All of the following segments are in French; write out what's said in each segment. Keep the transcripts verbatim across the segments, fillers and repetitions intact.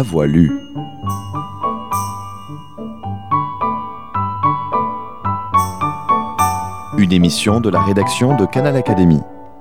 à voix lue. Une émission de la rédaction de Canal Académie.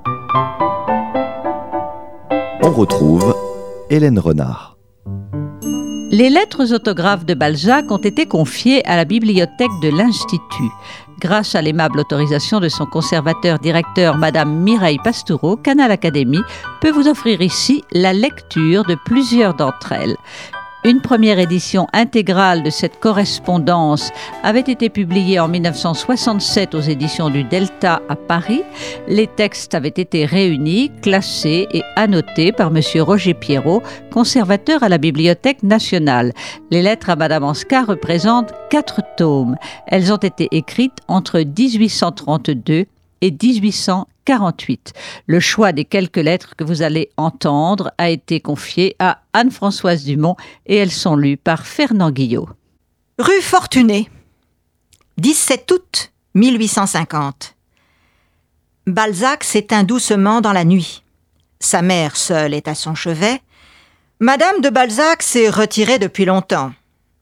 On retrouve Hélène Renard. Les lettres autographes de Balzac ont été confiées à la bibliothèque de l'Institut. Grâce à l'aimable autorisation de son conservateur-directeur, Madame Mireille Pastoureau, Canal Académie peut vous offrir ici la lecture de plusieurs d'entre elles. Une première édition intégrale de cette correspondance avait été publiée en dix-neuf cent soixante-sept aux éditions du Delta à Paris. Les textes avaient été réunis, classés et annotés par Monsieur Roger Pierrot, conservateur à la Bibliothèque nationale. Les lettres à Madame Anska représentent quatre tomes. Elles ont été écrites entre dix-huit cent trente-deux et dix-huit cent quarante-huit. Le choix des quelques lettres que vous allez entendre a été confié à Anne-Françoise Dumont et elles sont lues par Fernand Guillot. Rue Fortuné, dix-sept août mille huit cent cinquante. Balzac s'éteint doucement dans la nuit. Sa mère seule est à son chevet. Madame de Balzac s'est retirée depuis longtemps.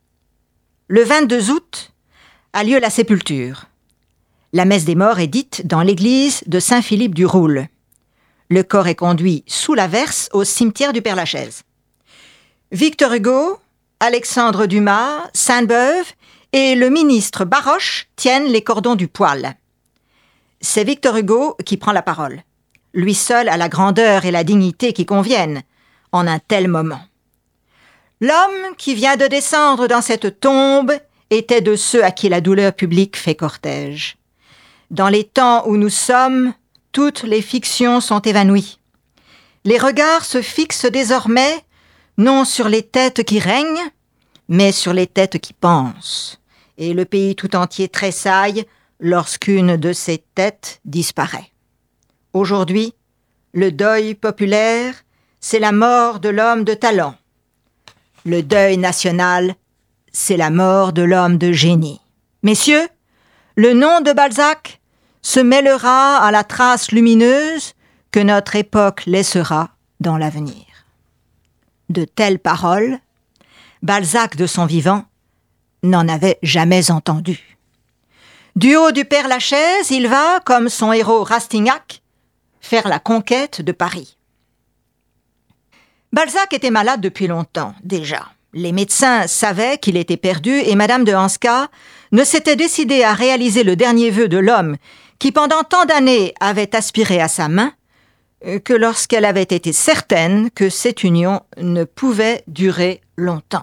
Le vingt-deux août a lieu la sépulture. La messe des morts est dite dans l'église de Saint-Philippe-du-Roule. Le corps est conduit sous l'averse au cimetière du Père-Lachaise. Victor Hugo, Alexandre Dumas, Sainte-Beuve et le ministre Baroche tiennent les cordons du poil. C'est Victor Hugo qui prend la parole. Lui seul a la grandeur et la dignité qui conviennent en un tel moment. L'homme qui vient de descendre dans cette tombe était de ceux à qui la douleur publique fait cortège. Dans les temps où nous sommes, toutes les fictions sont évanouies. Les regards se fixent désormais non sur les têtes qui règnent, mais sur les têtes qui pensent. Et le pays tout entier tressaille lorsqu'une de ces têtes disparaît. Aujourd'hui, le deuil populaire, c'est la mort de l'homme de talent. Le deuil national, c'est la mort de l'homme de génie. Messieurs, le nom de Balzac se mêlera à la trace lumineuse que notre époque laissera dans l'avenir. De telles paroles, Balzac de son vivant n'en avait jamais entendu. Du haut du Père-Lachaise, il va, comme son héros Rastignac, faire la conquête de Paris. Balzac était malade depuis longtemps, déjà. Les médecins savaient qu'il était perdu et Madame de Hanska ne s'était décidée à réaliser le dernier vœu de l'homme qui pendant tant d'années avait aspiré à sa main que lorsqu'elle avait été certaine que cette union ne pouvait durer longtemps.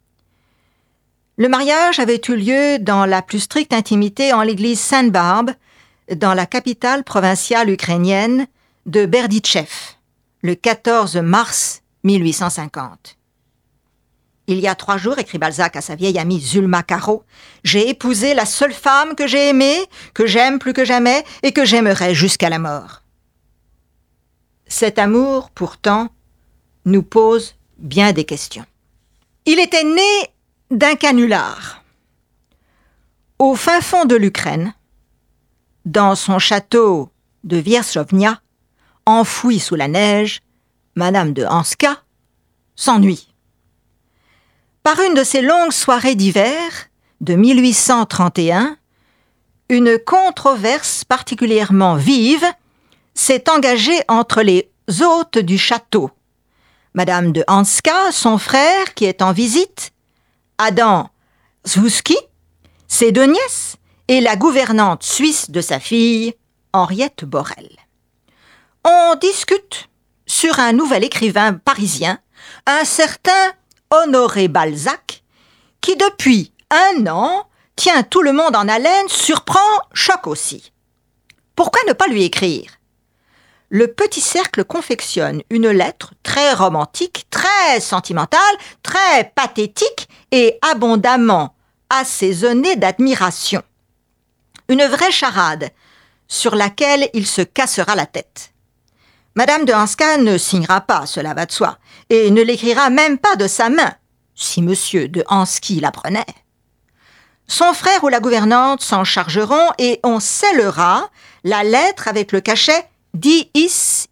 Le mariage avait eu lieu dans la plus stricte intimité en l'église Sainte-Barbe, dans la capitale provinciale ukrainienne de Berditchev, le quatorze mars mille huit cent cinquante. Il y a trois jours, écrit Balzac à sa vieille amie Zulma Caro, « J'ai épousé la seule femme que j'ai aimée, que j'aime plus que jamais et que j'aimerai jusqu'à la mort. » Cet amour, pourtant, nous pose bien des questions. Il était né d'un canular. Au fin fond de l'Ukraine, dans son château de Viersovnia, enfoui sous la neige, Madame de Hanska s'ennuie. Par une de ces longues soirées d'hiver de mille huit cent trente et un, une controverse particulièrement vive s'est engagée entre les hôtes du château. Madame de Hanska, son frère qui est en visite, Adam Zouski, ses deux nièces et la gouvernante suisse de sa fille, Henriette Borel. On discute sur un nouvel écrivain parisien, un certain Honoré Balzac, qui depuis un an tient tout le monde en haleine, surprend, choque aussi. Pourquoi ne pas lui écrire ? Le petit cercle confectionne une lettre très romantique, très sentimentale, très pathétique et abondamment assaisonnée d'admiration. Une vraie charade sur laquelle il se cassera la tête. Madame de Hanska ne signera pas, cela va de soi, et ne l'écrira même pas de sa main, si Monsieur de Hansky l'apprenait. Son frère ou la gouvernante s'en chargeront et on scellera la lettre avec le cachet « Diis ignotis ».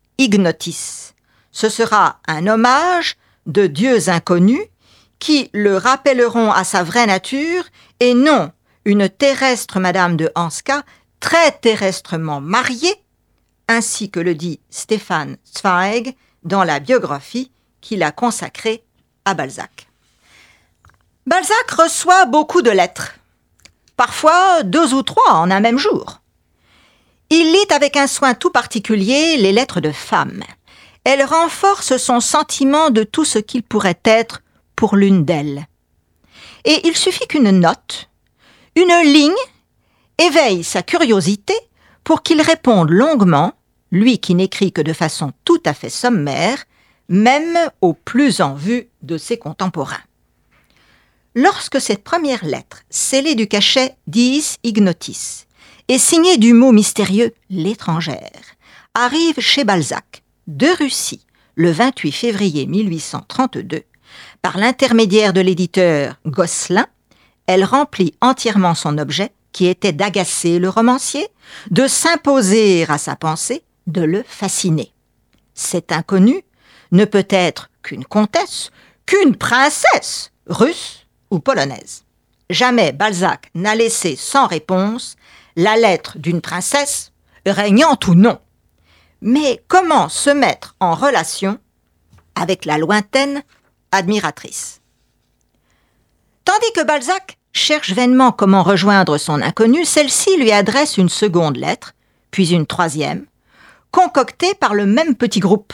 Ce sera un hommage de dieux inconnus qui le rappelleront à sa vraie nature et non une terrestre Madame de Hanska très terrestrement mariée, ainsi que le dit Stefan Zweig dans la biographie qu'il a consacrée à Balzac. Balzac reçoit beaucoup de lettres, parfois deux ou trois en un même jour. Il lit avec un soin tout particulier les lettres de femmes. Elles renforcent son sentiment de tout ce qu'il pourrait être pour l'une d'elles. Et il suffit qu'une note, une ligne, éveille sa curiosité pour qu'il réponde longuement, lui qui n'écrit que de façon tout à fait sommaire, même au plus en vue de ses contemporains. Lorsque cette première lettre, scellée du cachet Diis Ignotis, et signée du mot mystérieux « l'étrangère », arrive chez Balzac, de Russie, le vingt-huit février mille huit cent trente-deux, par l'intermédiaire de l'éditeur Gosselin, elle remplit entièrement son objet, qui était d'agacer le romancier, de s'imposer à sa pensée, de le fasciner. Cet inconnu ne peut être qu'une comtesse, qu'une princesse, russe ou polonaise. Jamais Balzac n'a laissé sans réponse la lettre d'une princesse, régnante ou non. Mais comment se mettre en relation avec la lointaine admiratrice? Tandis que Balzac cherche vainement comment rejoindre son inconnue, celle-ci lui adresse une seconde lettre, puis une troisième, concoctée par le même petit groupe.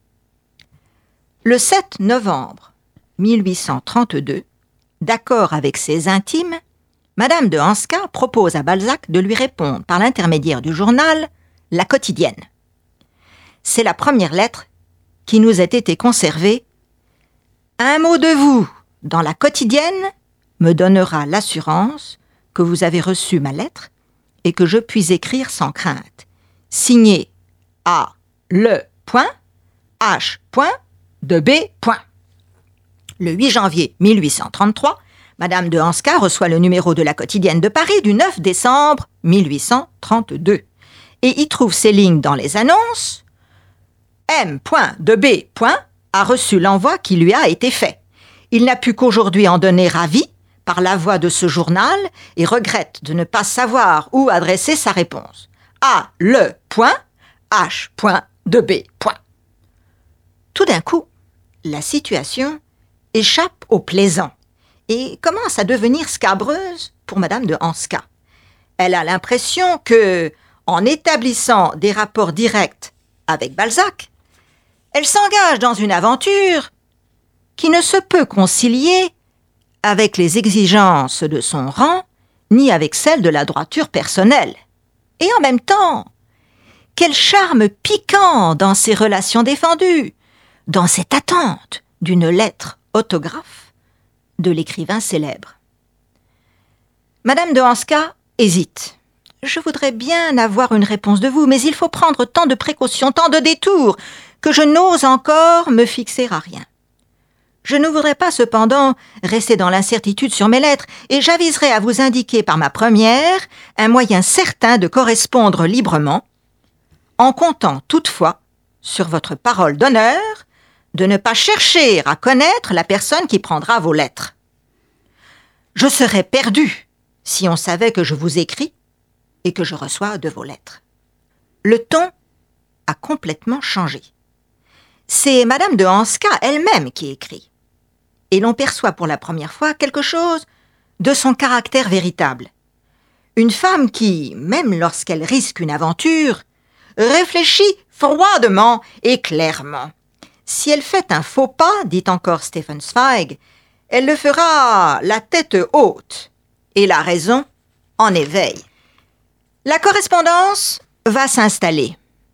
Le sept novembre mille huit cent trente-deux, d'accord avec ses intimes, Madame de Hanska propose à Balzac de lui répondre par l'intermédiaire du journal La Quotidienne. C'est la première lettre qui nous a été conservée. Un mot de vous dans La Quotidienne me donnera l'assurance que vous avez reçu ma lettre et que je puis écrire sans crainte. Signé A. Le. H. de B. Le huit janvier mille huit cent trente-trois, Madame de Hanska reçoit le numéro de La Quotidienne de Paris du neuf décembre mille huit cent trente-deux et y trouve ces lignes dans les annonces. M. de B. a reçu l'envoi qui lui a été fait. Il n'a pu qu'aujourd'hui en donner avis par la voix de ce journal et regrette de ne pas savoir où adresser sa réponse. A. Le. H. de B. Tout d'un coup, la situation échappe au plaisant et commence à devenir scabreuse pour Madame de Hanska. Elle a l'impression que, en établissant des rapports directs avec Balzac, elle s'engage dans une aventure qui ne se peut concilier avec les exigences de son rang ni avec celles de la droiture personnelle. Et en même temps, quel charme piquant dans ces relations défendues, dans cette attente d'une lettre autographe de l'écrivain célèbre. Madame de Hanska hésite. Je voudrais bien avoir une réponse de vous, mais il faut prendre tant de précautions, tant de détours, que je n'ose encore me fixer à rien. Je ne voudrais pas cependant rester dans l'incertitude sur mes lettres, et j'aviserai à vous indiquer par ma première un moyen certain de correspondre librement, en comptant toutefois sur votre parole d'honneur de ne pas chercher à connaître la personne qui prendra vos lettres. Je serais perdu si on savait que je vous écris et que je reçois de vos lettres. Le ton a complètement changé. C'est Madame de Hanska elle-même qui écrit. Et l'on perçoit pour la première fois quelque chose de son caractère véritable. Une femme qui, même lorsqu'elle risque une aventure, réfléchit froidement et clairement. Si elle fait un faux pas, dit encore Stefan Zweig, elle le fera la tête haute et la raison en éveil. La correspondance va s'installer.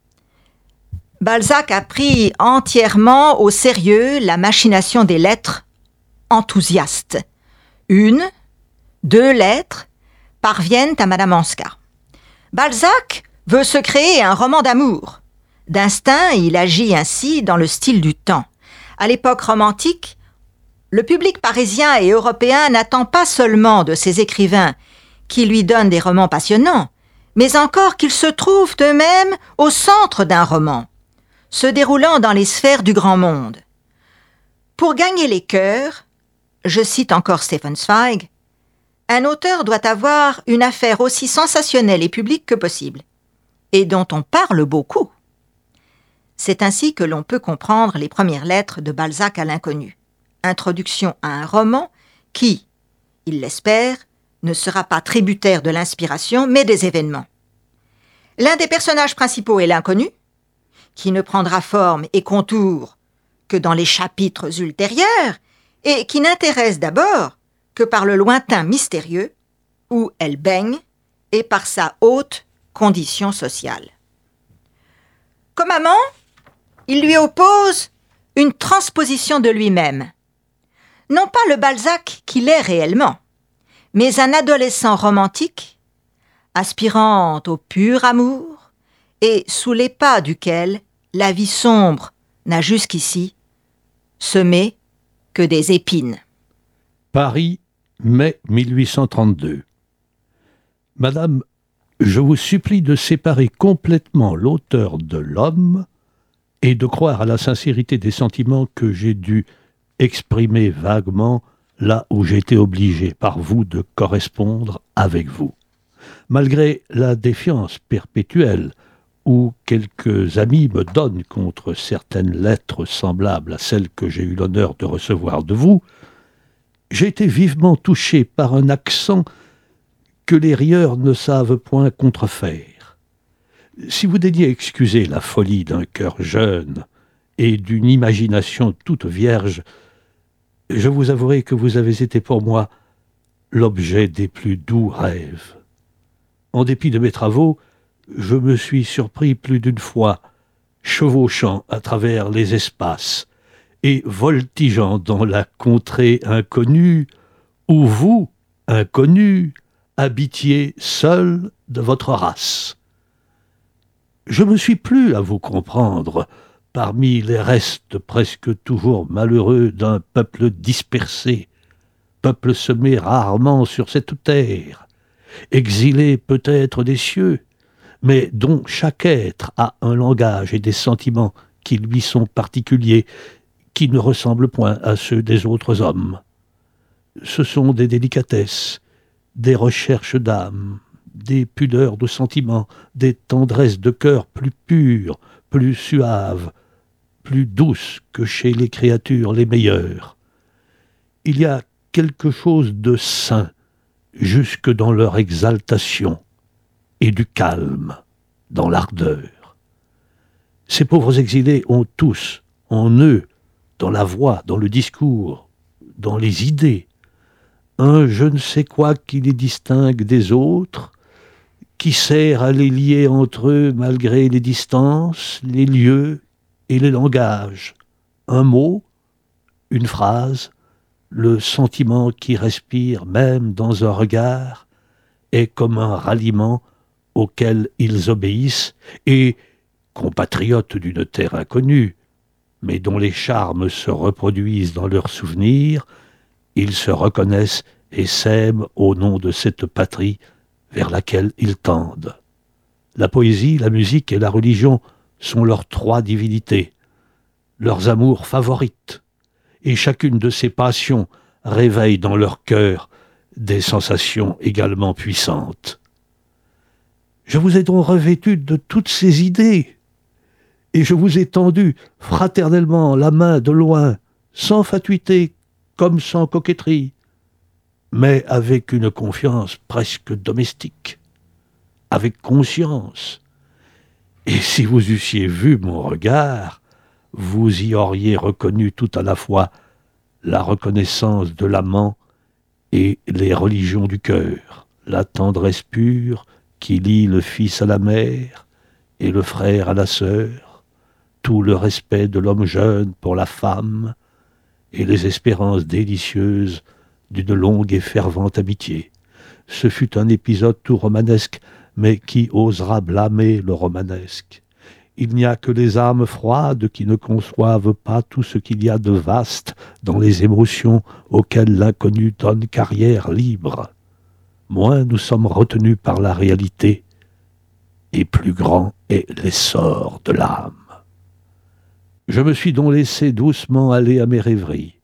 Balzac a pris entièrement au sérieux la machination des lettres enthousiastes. Une, deux lettres parviennent à Madame Hanska. Balzac veut se créer un roman d'amour. D'instinct, il agit ainsi dans le style du temps. À l'époque romantique, le public parisien et européen n'attend pas seulement de ces écrivains qui lui donnent des romans passionnants, mais encore qu'ils se trouvent eux-mêmes au centre d'un roman, se déroulant dans les sphères du grand monde. Pour gagner les cœurs, je cite encore Stefan Zweig, « Un auteur doit avoir une affaire aussi sensationnelle et publique que possible, et dont on parle beaucoup. » C'est ainsi que l'on peut comprendre les premières lettres de Balzac à l'inconnu, introduction à un roman qui, il l'espère, ne sera pas tributaire de l'inspiration, mais des événements. L'un des personnages principaux est l'inconnu, qui ne prendra forme et contour que dans les chapitres ultérieurs, et qui n'intéresse d'abord que par le lointain mystérieux où elle baigne et par sa haute condition sociale. Comme amant, il lui oppose une transposition de lui-même. Non pas le Balzac qu'il est réellement, mais un adolescent romantique, aspirant au pur amour et sous les pas duquel la vie sombre n'a jusqu'ici semé que des épines. Paris, mai mille huit cent trente-deux. Madame, je vous supplie de séparer complètement l'auteur de l'homme et de croire à la sincérité des sentiments que j'ai dû exprimer vaguement là où j'ai été obligé par vous de correspondre avec vous. Malgré la défiance perpétuelle où quelques amis me donnent contre certaines lettres semblables à celles que j'ai eu l'honneur de recevoir de vous, j'ai été vivement touché par un accent que les rieurs ne savent point contrefaire. Si vous daignez excuser la folie d'un cœur jeune et d'une imagination toute vierge, je vous avouerai que vous avez été pour moi l'objet des plus doux rêves. En dépit de mes travaux, je me suis surpris plus d'une fois, chevauchant à travers les espaces et voltigeant dans la contrée inconnue où vous, inconnu, habitiez seul de votre race. Je me suis plu à vous comprendre parmi les restes presque toujours malheureux d'un peuple dispersé, peuple semé rarement sur cette terre, exilé peut-être des cieux, mais dont chaque être a un langage et des sentiments qui lui sont particuliers, qui ne ressemblent point à ceux des autres hommes. Ce sont des délicatesses, des recherches d'âme, des pudeurs de sentiments, des tendresses de cœur plus pures, plus suaves, plus douces que chez les créatures les meilleures. Il y a quelque chose de saint jusque dans leur exaltation et du calme dans l'ardeur. Ces pauvres exilés ont tous en eux, dans la voix, dans le discours, dans les idées, un je ne sais quoi qui les distingue des autres, qui sert à les lier entre eux malgré les distances, les lieux et les langages. Un mot, une phrase, le sentiment qui respire même dans un regard est comme un ralliement auquel ils obéissent et, compatriotes d'une terre inconnue, mais dont les charmes se reproduisent dans leurs souvenirs, ils se reconnaissent et s'aiment au nom de cette patrie vers laquelle ils tendent. La poésie, la musique et la religion sont leurs trois divinités, leurs amours favorites, et chacune de ces passions réveille dans leur cœur des sensations également puissantes. Je vous ai donc revêtu de toutes ces idées, et je vous ai tendu fraternellement la main de loin, sans fatuité comme sans coquetterie, mais avec une confiance presque domestique, avec conscience. Et si vous eussiez vu mon regard, vous y auriez reconnu tout à la fois la reconnaissance de l'amant et les religions du cœur, la tendresse pure qui lie le fils à la mère et le frère à la sœur, tout le respect de l'homme jeune pour la femme et les espérances délicieuses d'une longue et fervente amitié. Ce fut un épisode tout romanesque, mais qui osera blâmer le romanesque? Il n'y a que les âmes froides qui ne conçoivent pas tout ce qu'il y a de vaste dans les émotions auxquelles l'inconnu donne carrière libre. Moins nous sommes retenus par la réalité, et plus grand est l'essor de l'âme. Je me suis donc laissé doucement aller à mes rêveries.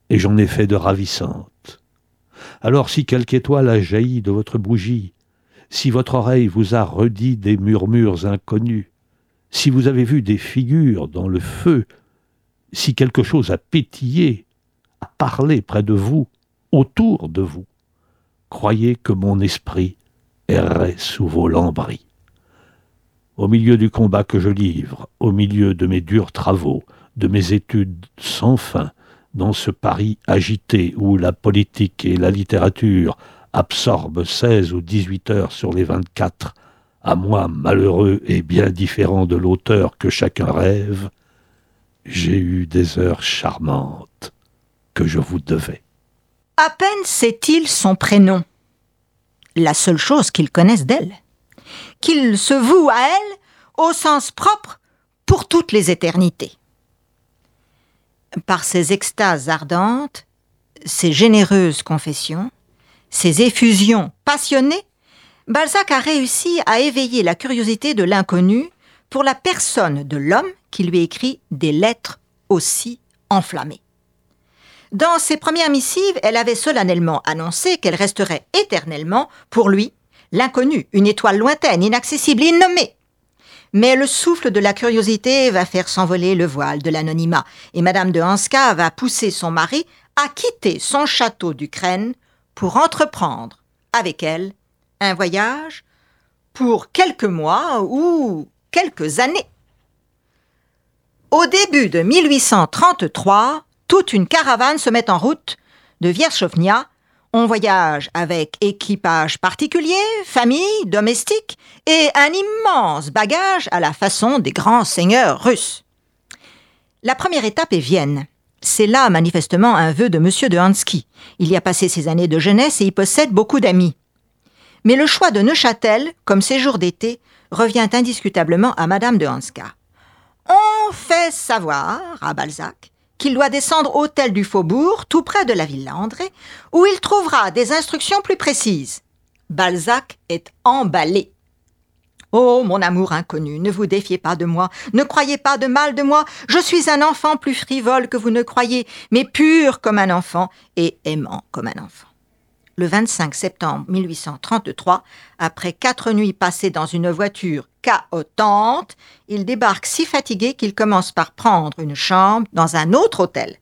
et j'en ai fait de ravissantes. Alors si quelque étoile a jailli de votre bougie, si votre oreille vous a redit des murmures inconnus, si vous avez vu des figures dans le feu, si quelque chose a pétillé, a parlé près de vous, autour de vous, croyez que mon esprit errait sous vos lambris. Au milieu du combat que je livre, au milieu de mes durs travaux, de mes études sans fin, dans ce Paris agité où la politique et la littérature absorbent seize ou dix-huit heures sur les vingt-quatre, à moi malheureux et bien différent de l'auteur que chacun rêve, j'ai eu des heures charmantes que je vous devais. À peine sait-il son prénom, la seule chose qu'il connaisse d'elle, qu'il se voue à elle au sens propre pour toutes les éternités. Par ses extases ardentes, ses généreuses confessions, ses effusions passionnées, Balzac a réussi à éveiller la curiosité de l'inconnu pour la personne de l'homme qui lui écrit des lettres aussi enflammées. Dans ses premières missives, elle avait solennellement annoncé qu'elle resterait éternellement, pour lui, l'inconnu, une étoile lointaine, inaccessible, innommée. Mais le souffle de la curiosité va faire s'envoler le voile de l'anonymat, et Madame de Hanska va pousser son mari à quitter son château d'Ukraine pour entreprendre, avec elle, un voyage pour quelques mois ou quelques années. Au début de mille huit cent trente-trois, toute une caravane se met en route de Vierchovnia. On voyage avec équipage particulier, famille, domestique et un immense bagage à la façon des grands seigneurs russes. La première étape est Vienne. C'est là manifestement un vœu de Monsieur de Hansky. Il y a passé ses années de jeunesse et y possède beaucoup d'amis. Mais le choix de Neuchâtel, comme séjour d'été, revient indiscutablement à Madame de Hanska. On fait savoir à Balzac qu'il doit descendre hôtel du Faubourg, tout près de la Villa André, où il trouvera des instructions plus précises. Balzac est emballé. « Oh, mon amour inconnu, ne vous défiez pas de moi, ne croyez pas de mal de moi, je suis un enfant plus frivole que vous ne croyez, mais pur comme un enfant et aimant comme un enfant. » Le vingt-cinq septembre mille huit cent trente-trois, après quatre nuits passées dans une voiture chaotante, il débarque si fatigué qu'il commence par prendre une chambre dans un autre hôtel.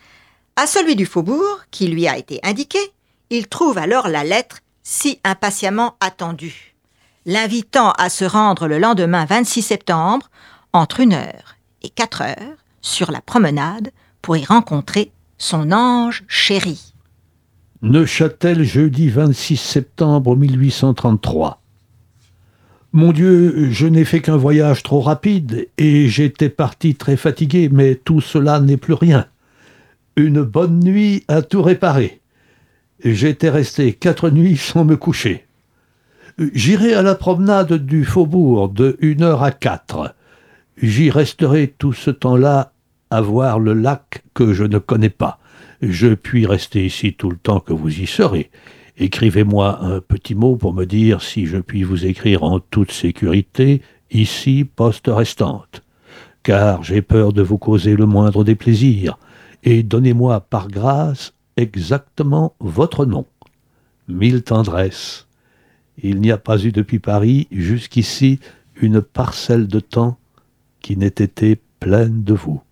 À celui du Faubourg, qui lui a été indiqué, il trouve alors la lettre si impatiemment attendue, l'invitant à se rendre le lendemain vingt-six septembre, entre une heure et quatre heures, sur la promenade, pour y rencontrer son ange chéri. Neuchâtel, jeudi vingt-six septembre mille huit cent trente-trois. Mon Dieu, je n'ai fait qu'un voyage trop rapide et j'étais parti très fatigué, mais tout cela n'est plus rien. Une bonne nuit a tout réparé. J'étais resté quatre nuits sans me coucher. J'irai à la promenade du Faubourg de une heure à quatre. J'y resterai tout ce temps-là à voir le lac que je ne connais pas. Je puis rester ici tout le temps que vous y serez. Écrivez-moi un petit mot pour me dire si je puis vous écrire en toute sécurité, ici, poste restante. Car j'ai peur de vous causer le moindre déplaisir. Et donnez-moi par grâce exactement votre nom. Mille tendresses. Il n'y a pas eu depuis Paris jusqu'ici une parcelle de temps qui n'ait été pleine de vous.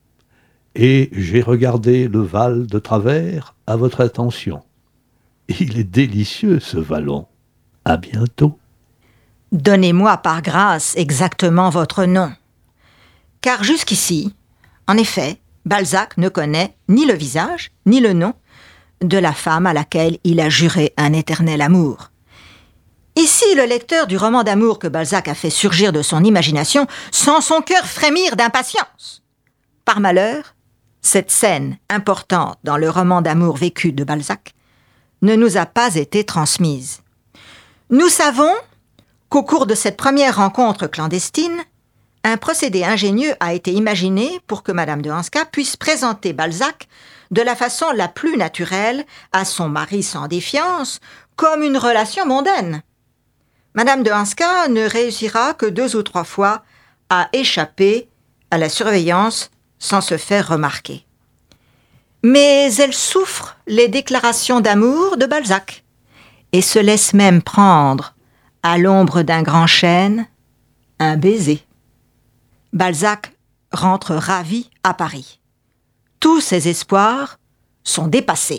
Et j'ai regardé le Val de travers à votre attention. Il est délicieux, ce vallon. À bientôt. Donnez-moi par grâce exactement votre nom. Car jusqu'ici, en effet, Balzac ne connaît ni le visage, ni le nom de la femme à laquelle il a juré un éternel amour. Ici, le lecteur du roman d'amour que Balzac a fait surgir de son imagination sent son cœur frémir d'impatience. Par malheur, cette scène importante dans le roman d'amour vécu de Balzac ne nous a pas été transmise. Nous savons qu'au cours de cette première rencontre clandestine, un procédé ingénieux a été imaginé pour que Madame de Hanska puisse présenter Balzac de la façon la plus naturelle à son mari sans défiance, comme une relation mondaine. Madame de Hanska ne réussira que deux ou trois fois à échapper à la surveillance sans se faire remarquer. Mais elle souffre les déclarations d'amour de Balzac et se laisse même prendre, à l'ombre d'un grand chêne, un baiser. Balzac rentre ravi à Paris. Tous ses espoirs sont dépassés.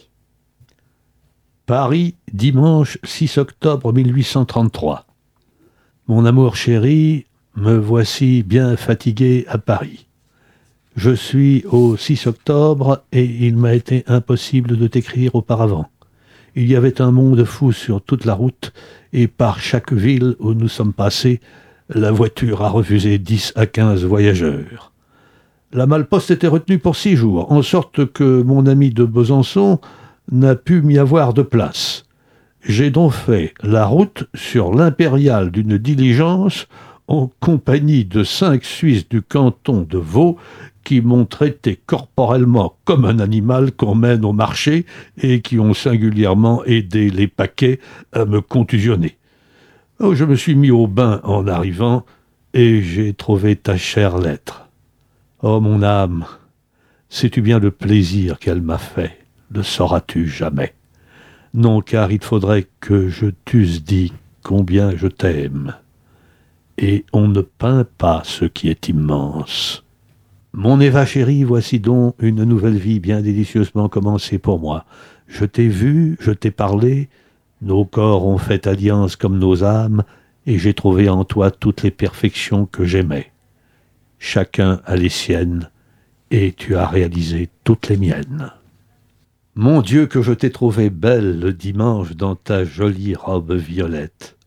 Paris, dimanche six octobre mille huit cent trente-trois. Mon amour chéri, me voici bien fatigué à Paris. Je suis au six octobre et il m'a été impossible de t'écrire auparavant. Il y avait un monde fou sur toute la route et par chaque ville où nous sommes passés, la voiture a refusé dix à quinze voyageurs. La malle-poste était retenue pour six jours, en sorte que mon ami de Besançon n'a pu m'y avoir de place. J'ai donc fait la route sur l'impériale d'une diligence en compagnie de cinq Suisses du canton de Vaud qui m'ont traité corporellement comme un animal qu'on mène au marché et qui ont singulièrement aidé les paquets à me contusionner. Oh, je me suis mis au bain en arrivant et j'ai trouvé ta chère lettre. Oh, mon âme, sais-tu bien le plaisir qu'elle m'a fait? Le sauras-tu jamais? Non, car il faudrait que je t'eusse dit combien je t'aime. Et on ne peint pas ce qui est immense. Mon Eva chérie, voici donc une nouvelle vie bien délicieusement commencée pour moi. Je t'ai vu, je t'ai parlé, nos corps ont fait alliance comme nos âmes, et j'ai trouvé en toi toutes les perfections que j'aimais. Chacun a les siennes, et tu as réalisé toutes les miennes. Mon Dieu, que je t'ai trouvée belle le dimanche dans ta jolie robe violette.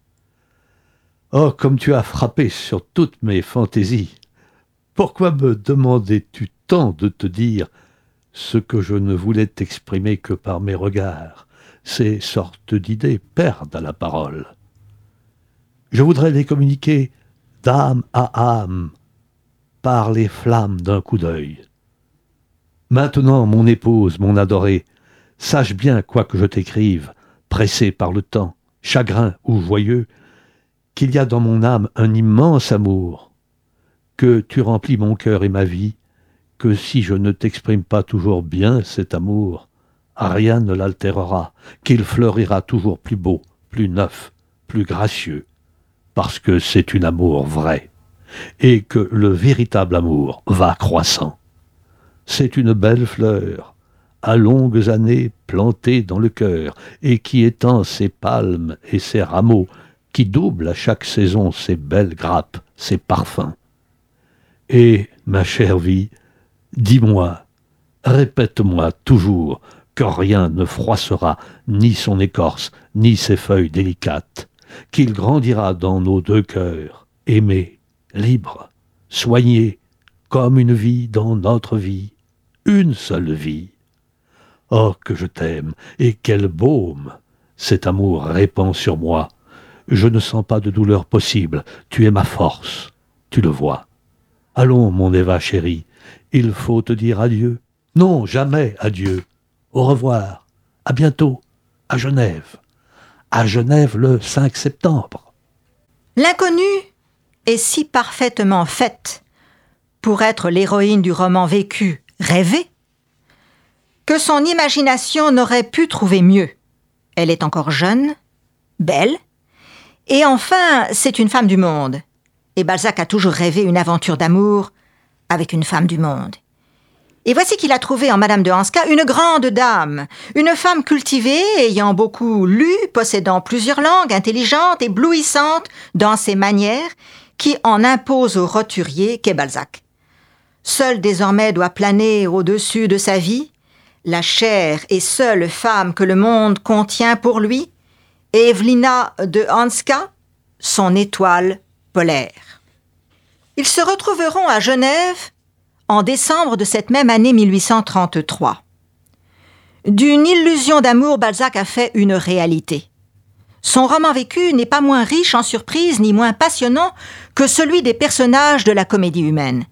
Oh, comme tu as frappé sur toutes mes fantaisies. Pourquoi me demandais-tu tant de te dire ce que je ne voulais t'exprimer que par mes regards? Ces sortes d'idées perdent à la parole. Je voudrais les communiquer d'âme à âme par les flammes d'un coup d'œil. Maintenant, mon épouse, mon adorée, sache bien, quoi que je t'écrive, pressé par le temps, chagrin ou joyeux, qu'il y a dans mon âme un immense amour, que tu remplis mon cœur et ma vie, que si je ne t'exprime pas toujours bien cet amour, rien ne l'altérera, qu'il fleurira toujours plus beau, plus neuf, plus gracieux, parce que c'est un amour vrai, et que le véritable amour va croissant. C'est une belle fleur, à longues années plantée dans le cœur, et qui étend ses palmes et ses rameaux, qui double à chaque saison ses belles grappes, ses parfums. Et, ma chère vie, dis-moi, répète-moi toujours que rien ne froissera ni son écorce, ni ses feuilles délicates, qu'il grandira dans nos deux cœurs, aimés, libres, soignés, comme une vie dans notre vie, une seule vie. Oh, que je t'aime, et quel baume cet amour répand sur moi. Je ne sens pas de douleur possible, tu es ma force, tu le vois. Allons, mon Eva chérie, il faut te dire adieu. Non, jamais adieu. Au revoir, à bientôt, à Genève. À Genève le cinq septembre. L'inconnue est si parfaitement faite pour être l'héroïne du roman vécu, rêvé, que son imagination n'aurait pu trouver mieux. Elle est encore jeune, belle, et enfin, c'est une femme du monde. Et Balzac a toujours rêvé une aventure d'amour avec une femme du monde. Et voici qu'il a trouvé en Madame de Hanska une grande dame, une femme cultivée, ayant beaucoup lu, possédant plusieurs langues, intelligente, éblouissante dans ses manières, qui en impose au roturier qu'est Balzac. Seule désormais doit planer au-dessus de sa vie la chère et seule femme que le monde contient pour lui, Evelina de Hanska, son étoile polaire. Ils se retrouveront à Genève en décembre de cette même année mille huit cent trente-trois. D'une illusion d'amour, Balzac a fait une réalité. Son roman vécu n'est pas moins riche en surprises ni moins passionnant que celui des personnages de la comédie humaine.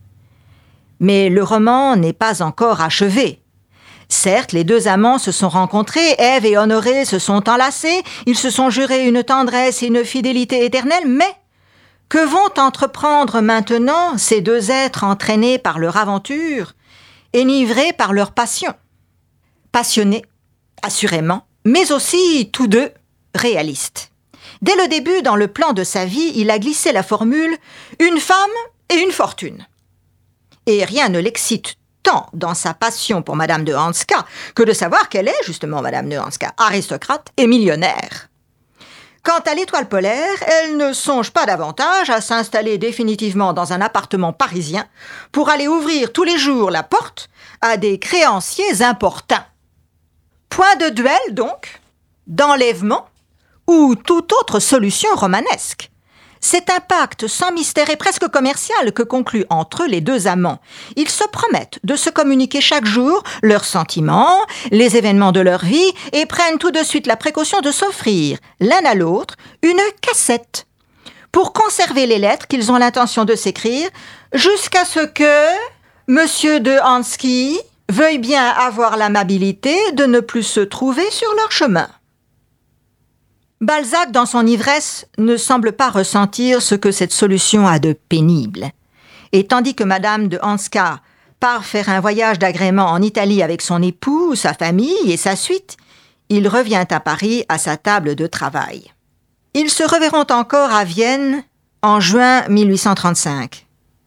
Mais le roman n'est pas encore achevé. Certes, les deux amants se sont rencontrés, Ève et Honoré se sont enlacés, ils se sont jurés une tendresse et une fidélité éternelle, mais que vont entreprendre maintenant ces deux êtres entraînés par leur aventure, enivrés par leur passion? passionnés, assurément, mais aussi tous deux réalistes. Dès le début, dans le plan de sa vie, il a glissé la formule « une femme et une fortune ». Et rien ne l'excite tant dans sa passion pour Madame de Hanska que de savoir qu'elle est justement Madame de Hanska, aristocrate et millionnaire. Quant à l'étoile polaire, elle ne songe pas davantage à s'installer définitivement dans un appartement parisien pour aller ouvrir tous les jours la porte à des créanciers importuns. Point de duel donc, d'enlèvement ou toute autre solution romanesque. C'est un pacte sans mystère et presque commercial que conclut entre eux les deux amants. Ils se promettent de se communiquer chaque jour leurs sentiments, les événements de leur vie et prennent tout de suite la précaution de s'offrir, l'un à l'autre, une cassette pour conserver les lettres qu'ils ont l'intention de s'écrire jusqu'à ce que Monsieur de Hanski veuille bien avoir l'amabilité de ne plus se trouver sur leur chemin. Balzac, dans son ivresse, ne semble pas ressentir ce que cette solution a de pénible. Et tandis que Madame de Hanska part faire un voyage d'agrément en Italie avec son époux, sa famille et sa suite, il revient à Paris à sa table de travail. Ils se reverront encore à Vienne en juin mille huit cent trente-cinq.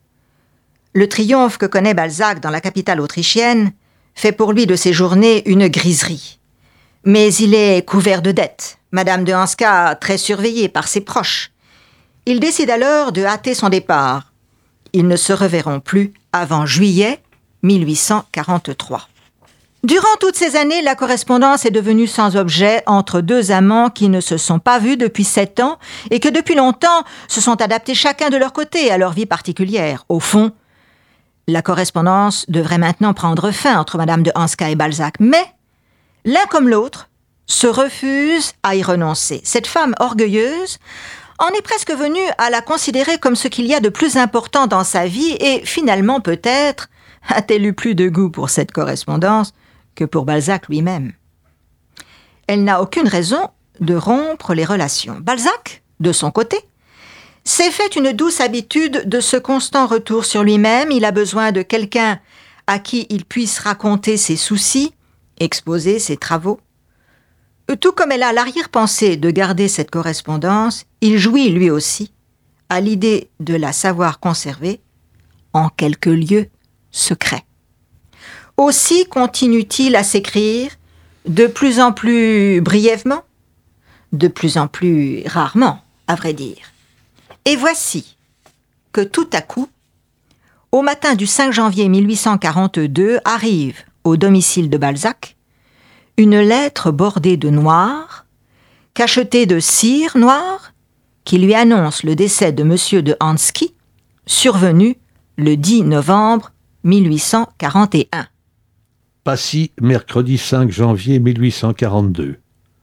Le triomphe que connaît Balzac dans la capitale autrichienne fait pour lui de ces journées une griserie. Mais il est couvert de dettes. Madame de Hanska, très surveillée par ses proches. Il décide alors de hâter son départ. Ils ne se reverront plus avant juillet mille huit cent quarante-trois. Durant toutes ces années, la correspondance est devenue sans objet entre deux amants qui ne se sont pas vus depuis sept ans et que depuis longtemps se sont adaptés chacun de leur côté à leur vie particulière. Au fond, la correspondance devrait maintenant prendre fin entre Madame de Hanska et Balzac, mais l'un comme l'autre se refuse à y renoncer. Cette femme orgueilleuse en est presque venue à la considérer comme ce qu'il y a de plus important dans sa vie et finalement peut-être a-t-elle eu plus de goût pour cette correspondance que pour Balzac lui-même. Elle n'a aucune raison de rompre les relations. Balzac, de son côté, s'est fait une douce habitude de ce constant retour sur lui-même. Il a besoin de quelqu'un à qui il puisse raconter ses soucis, exposer ses travaux. Tout comme elle a l'arrière-pensée de garder cette correspondance, il jouit lui aussi à l'idée de la savoir conserver en quelques lieux secrets. Aussi continue-t-il à s'écrire de plus en plus brièvement, de plus en plus rarement, à vrai dire. Et voici que tout à coup, au matin du cinq janvier mille huit cent quarante-deux, arrive au domicile de Balzac une lettre bordée de noir, cachetée de cire noire, qui lui annonce le décès de Monsieur de Hanski, survenu le dix novembre mille huit cent quarante et un. Passy, mercredi cinq janvier mille huit cent quarante-deux.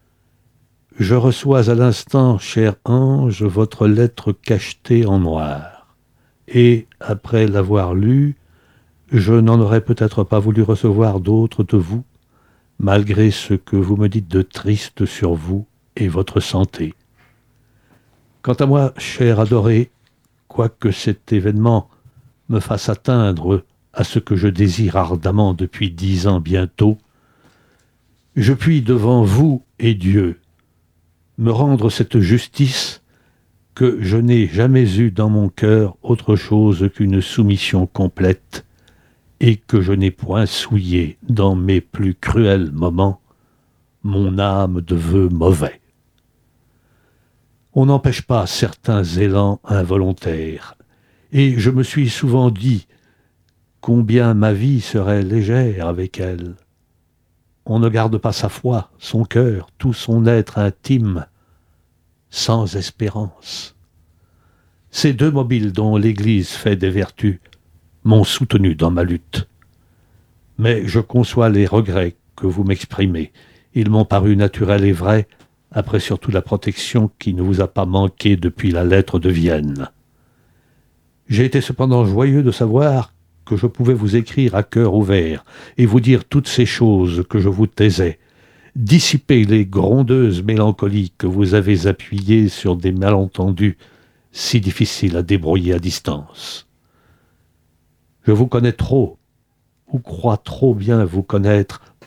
Je reçois à l'instant, cher ange, votre lettre cachetée en noir. Et, après l'avoir lue, je n'en aurais peut-être pas voulu recevoir d'autre de vous, malgré ce que vous me dites de triste sur vous et votre santé. Quant à moi, cher adoré, quoique cet événement me fasse atteindre à ce que je désire ardemment depuis dix ans bientôt, je puis devant vous et Dieu me rendre cette justice que je n'ai jamais eue dans mon cœur autre chose qu'une soumission complète et que je n'ai point souillé dans mes plus cruels moments mon âme de vœux mauvais. On n'empêche pas certains élans involontaires, et je me suis souvent dit combien ma vie serait légère avec elle. On ne garde pas sa foi, son cœur, tout son être intime, sans espérance. Ces deux mobiles dont l'Église fait des vertus m'ont soutenu dans ma lutte. Mais je conçois les regrets que vous m'exprimez. Ils m'ont paru naturels et vrais, après surtout la protection qui ne vous a pas manqué depuis la lettre de Vienne. J'ai été cependant joyeux de savoir que je pouvais vous écrire à cœur ouvert et vous dire toutes ces choses que je vous taisais, dissiper les grondeuses mélancolies que vous avez appuyées sur des malentendus si difficiles à débrouiller à distance. Je vous connais trop, ou crois trop bien vous connaître,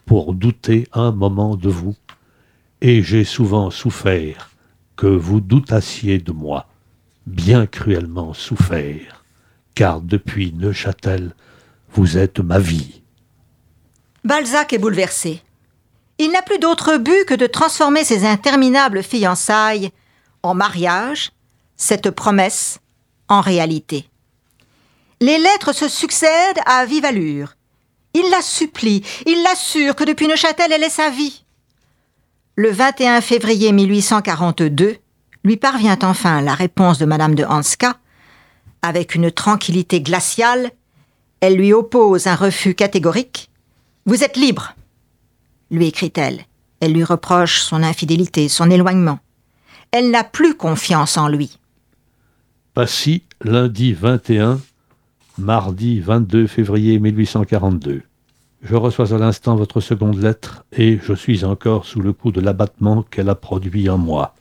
pour douter un moment de vous, et j'ai souvent souffert que vous doutassiez de moi, bien cruellement souffert, car depuis Neuchâtel, vous êtes ma vie. » Balzac est bouleversé. Il n'a plus d'autre but que de transformer ses interminables fiançailles en mariage, cette promesse en réalité. Les lettres se succèdent à vive allure. Il la supplie, il l'assure que depuis Neuchâtel, elle est sa vie. Le vingt et un février mille huit cent quarante-deux, lui parvient enfin la réponse de Madame de Hanska. Avec une tranquillité glaciale, elle lui oppose un refus catégorique. « Vous êtes libre !» lui écrit-elle. Elle lui reproche son infidélité, son éloignement. Elle n'a plus confiance en lui. Passy, lundi vingt et un, mardi vingt-deux février mille huit cent quarante-deux. Je reçois à l'instant votre seconde lettre et je suis encore sous le coup de l'abattement qu'elle a produit en moi.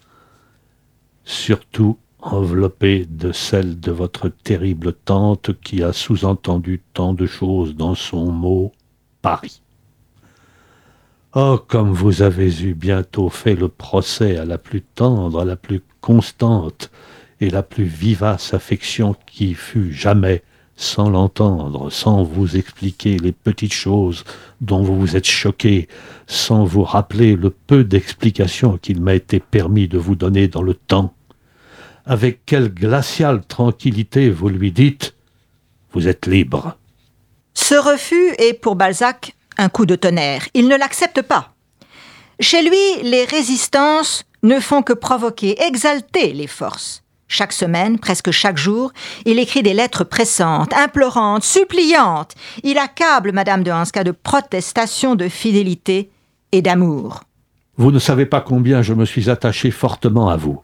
Surtout enveloppé de celle de votre terrible tante qui a sous-entendu tant de choses dans son mot « Paris ». Oh, comme vous avez eu bientôt fait le procès à la plus tendre, à la plus constante et la plus vivace affection qui fut jamais, sans l'entendre, sans vous expliquer les petites choses dont vous vous êtes choqué, sans vous rappeler le peu d'explications qu'il m'a été permis de vous donner dans le temps. Avec quelle glaciale tranquillité vous lui dites « Vous êtes libre ». Ce refus est pour Balzac un coup de tonnerre. Il ne l'accepte pas. Chez lui, les résistances ne font que provoquer, exalter les forces. Chaque semaine, presque chaque jour, il écrit des lettres pressantes, implorantes, suppliantes. Il accable Madame de Hanska de protestations de fidélité et d'amour. Vous ne savez pas combien je me suis attaché fortement à vous.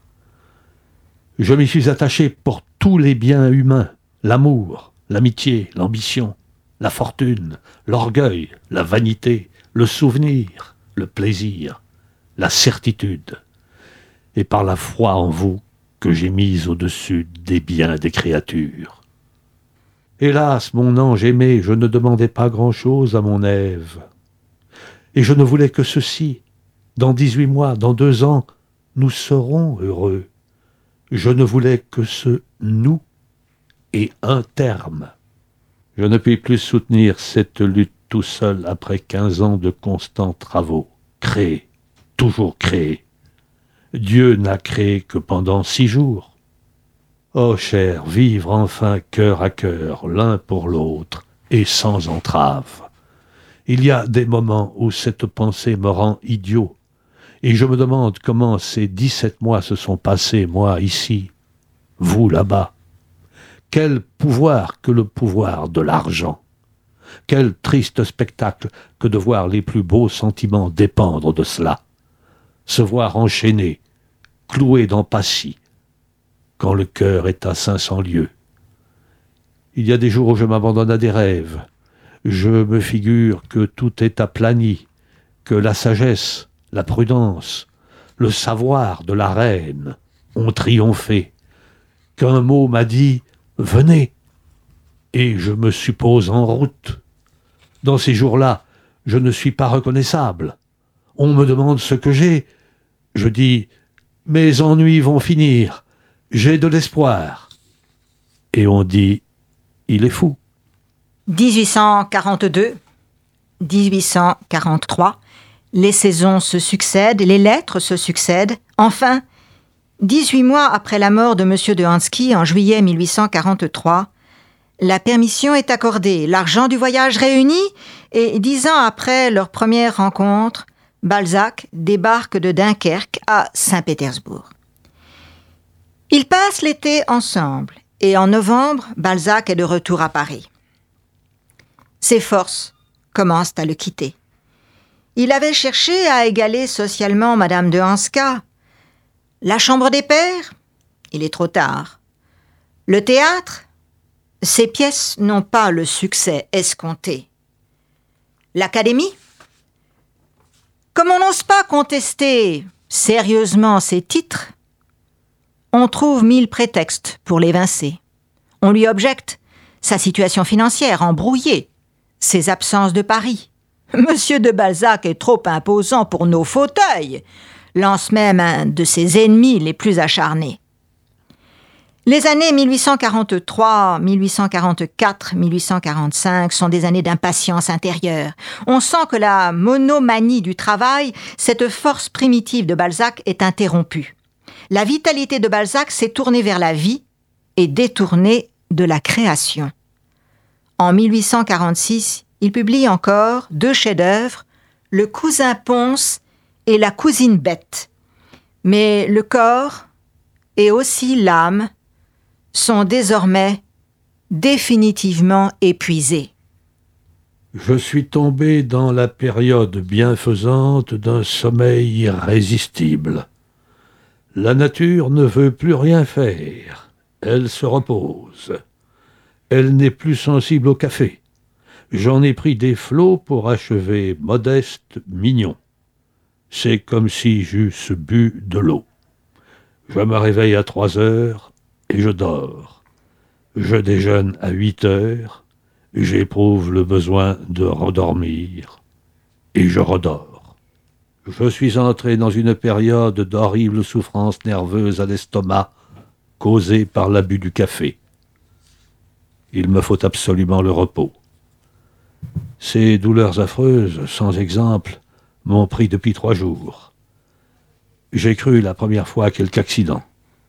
Je m'y suis attaché pour tous les biens humains, l'amour, l'amitié, l'ambition, la fortune, l'orgueil, la vanité, le souvenir, le plaisir, la certitude, et par la foi en vous que j'ai mise au-dessus des biens des créatures. Hélas, mon ange aimé, je ne demandais pas grand-chose à mon Ève, et je ne voulais que ceci. Dans dix-huit mois, dans deux ans, nous serons heureux. Je ne voulais que ce « nous » et un terme. Je ne puis plus soutenir cette lutte tout seul après quinze ans de constants travaux. Créer, toujours créer. Dieu n'a créé que pendant six jours. Oh cher, vivre enfin cœur à cœur, l'un pour l'autre, et sans entrave. Il y a des moments où cette pensée me rend idiot, et je me demande comment ces dix-sept mois se sont passés, moi ici, vous là-bas. Quel pouvoir que le pouvoir de l'argent! Quel triste spectacle que de voir les plus beaux sentiments dépendre de cela! Se voir enchaîné, cloué dans Passy, quand le cœur est à cinq cents lieues. Il y a des jours où je m'abandonne à des rêves. Je me figure que tout est aplani, que la sagesse, la prudence, le savoir de la reine ont triomphé, qu'un mot m'a dit « Venez !» et je me suppose en route. Dans ces jours-là, je ne suis pas reconnaissable. On me demande ce que j'ai. Je dis « Mes ennuis vont finir, j'ai de l'espoir. » Et on dit « Il est fou. » dix-huit cent quarante-deux, dix-huit cent quarante-trois, les saisons se succèdent, les lettres se succèdent. Enfin, dix-huit mois après la mort de M. de Hansky, en juillet mille huit cent quarante-trois, la permission est accordée, l'argent du voyage réuni, et dix ans après leur première rencontre, Balzac débarque de Dunkerque à Saint-Pétersbourg. Ils passent l'été ensemble, et en novembre, Balzac est de retour à Paris. Ses forces commencent à le quitter. Il avait cherché à égaler socialement Madame de Hanska. La chambre des pairs, il est trop tard. Le théâtre, ses pièces n'ont pas le succès escompté. L'Académie, comme on n'ose pas contester sérieusement ses titres, on trouve mille prétextes pour l'évincer. On lui objecte sa situation financière embrouillée, ses absences de Paris, Monsieur de Balzac est trop imposant pour nos fauteuils, lance même un de ses ennemis les plus acharnés. Les années mille huit cent quarante-trois, mille huit cent quarante-quatre, mille huit cent quarante-cinq sont des années d'impatience intérieure. On sent que la monomanie du travail, cette force primitive de Balzac, est interrompue. La vitalité de Balzac s'est tournée vers la vie et détournée de la création. En mille huit cent quarante-six, il publie encore deux chefs-d'œuvre, Le cousin Pons et La cousine bête. Mais le corps et aussi l'âme sont désormais définitivement épuisés. Je suis tombé dans la période bienfaisante d'un sommeil irrésistible. La nature ne veut plus rien faire. Elle se repose. Elle n'est plus sensible au café. J'en ai pris des flots pour achever modeste, mignon. C'est comme si j'eusse bu de l'eau. Je me réveille à trois heures et je dors. Je déjeune à huit heures, j'éprouve le besoin de redormir et je redors. Je suis entré dans une période d'horribles souffrances nerveuses à l'estomac causées par l'abus du café. Il me faut absolument le repos. Ces douleurs affreuses, sans exemple, m'ont pris depuis trois jours. J'ai cru la première fois à quelque accident.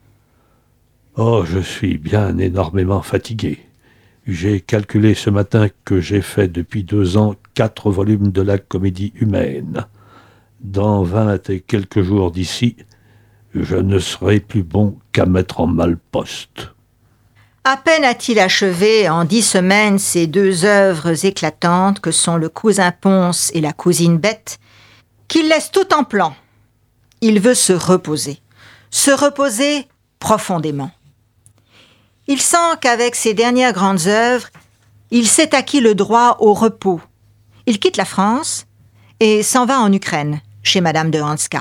Oh, je suis bien énormément fatigué. J'ai calculé ce matin que j'ai fait depuis deux ans quatre volumes de la comédie humaine. Dans vingt et quelques jours d'ici, je ne serai plus bon qu'à mettre en malle-poste. À peine a-t-il achevé en dix semaines ces deux œuvres éclatantes que sont Le cousin Pons et La cousine bête, qu'il laisse tout en plan. Il veut se reposer, se reposer profondément. Il sent qu'avec ses dernières grandes œuvres, il s'est acquis le droit au repos. Il quitte la France et s'en va en Ukraine, chez Madame de Hanska.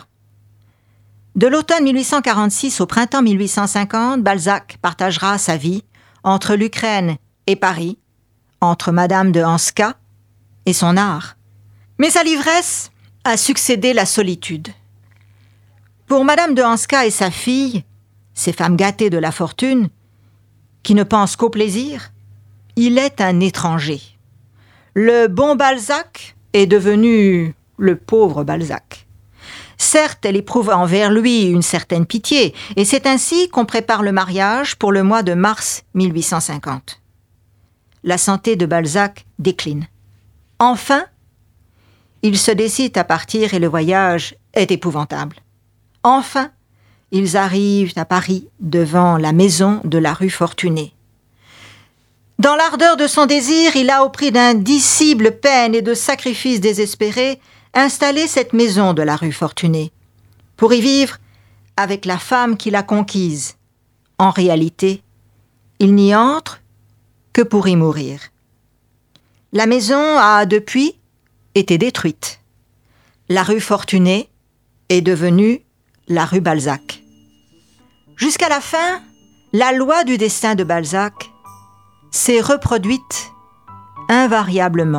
De l'automne mille huit cent quarante-six au printemps mille huit cent cinquante, Balzac partagera sa vie entre l'Ukraine et Paris, entre Madame de Hanska et son art. Mais à l'ivresse a succédé la solitude. Pour Madame de Hanska et sa fille, ces femmes gâtées de la fortune, qui ne pense qu'au plaisir, il est un étranger. Le bon Balzac est devenu le pauvre Balzac. Certes, elle éprouve envers lui une certaine pitié, et c'est ainsi qu'on prépare le mariage pour le mois de mars mille huit cent cinquante. La santé de Balzac décline. Enfin, il se décide à partir et le voyage est épouvantable. Enfin, ils arrivent à Paris, devant la maison de la rue Fortuné. Dans l'ardeur de son désir, il a, au prix d'indicibles peines et de sacrifices désespérés, installé cette maison de la rue Fortuné, pour y vivre avec la femme qu'il a conquise. En réalité, il n'y entre que pour y mourir. La maison a, depuis, été détruite. La rue Fortuné est devenue la rue Balzac. Jusqu'à la fin, la loi du destin de Balzac s'est reproduite invariablement.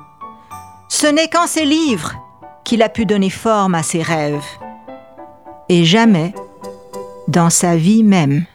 Ce n'est qu'en ses livres qu'il a pu donner forme à ses rêves, et jamais dans sa vie même.